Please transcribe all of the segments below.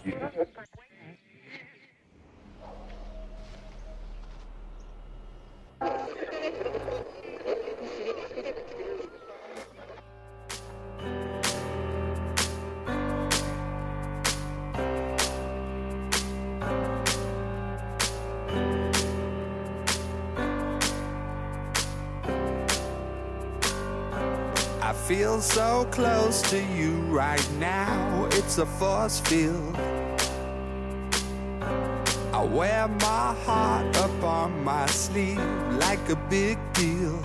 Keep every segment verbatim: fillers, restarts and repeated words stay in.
I feel so close to you right now, it's a force field. I wear my heart up on my sleeve like a big deal.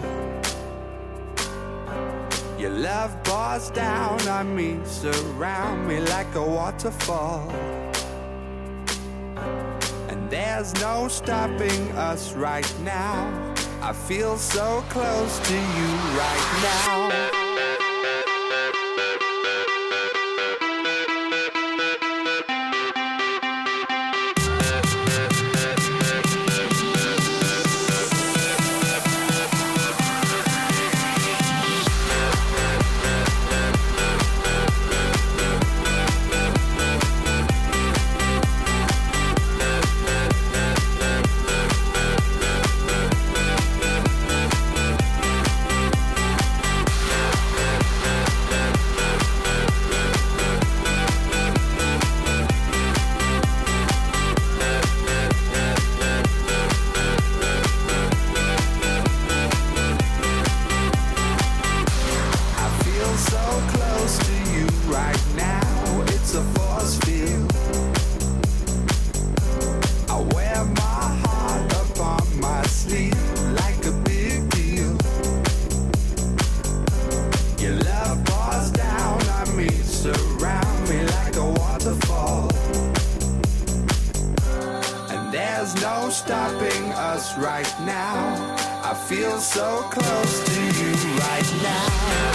Your love pours down on me, surround me like a waterfall. And there's no stopping us right now. I feel so close to you right now. Stopping us right now. I feel so close to you right now.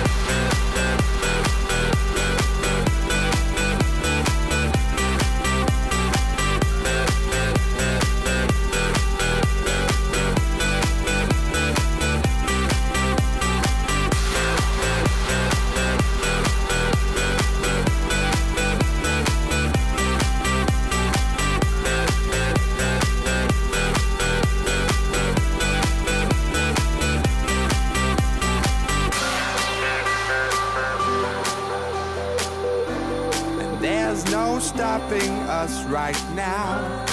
There's no stopping us right now.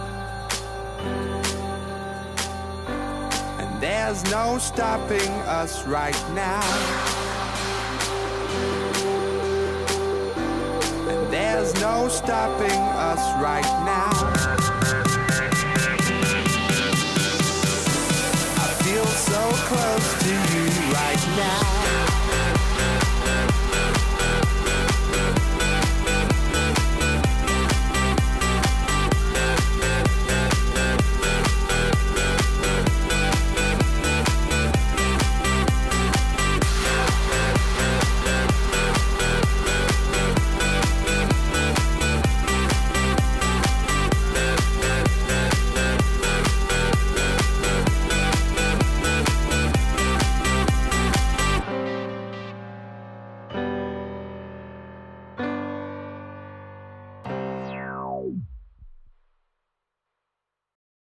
And there's no stopping us right now. And there's no stopping us right now. I feel so close to you right now.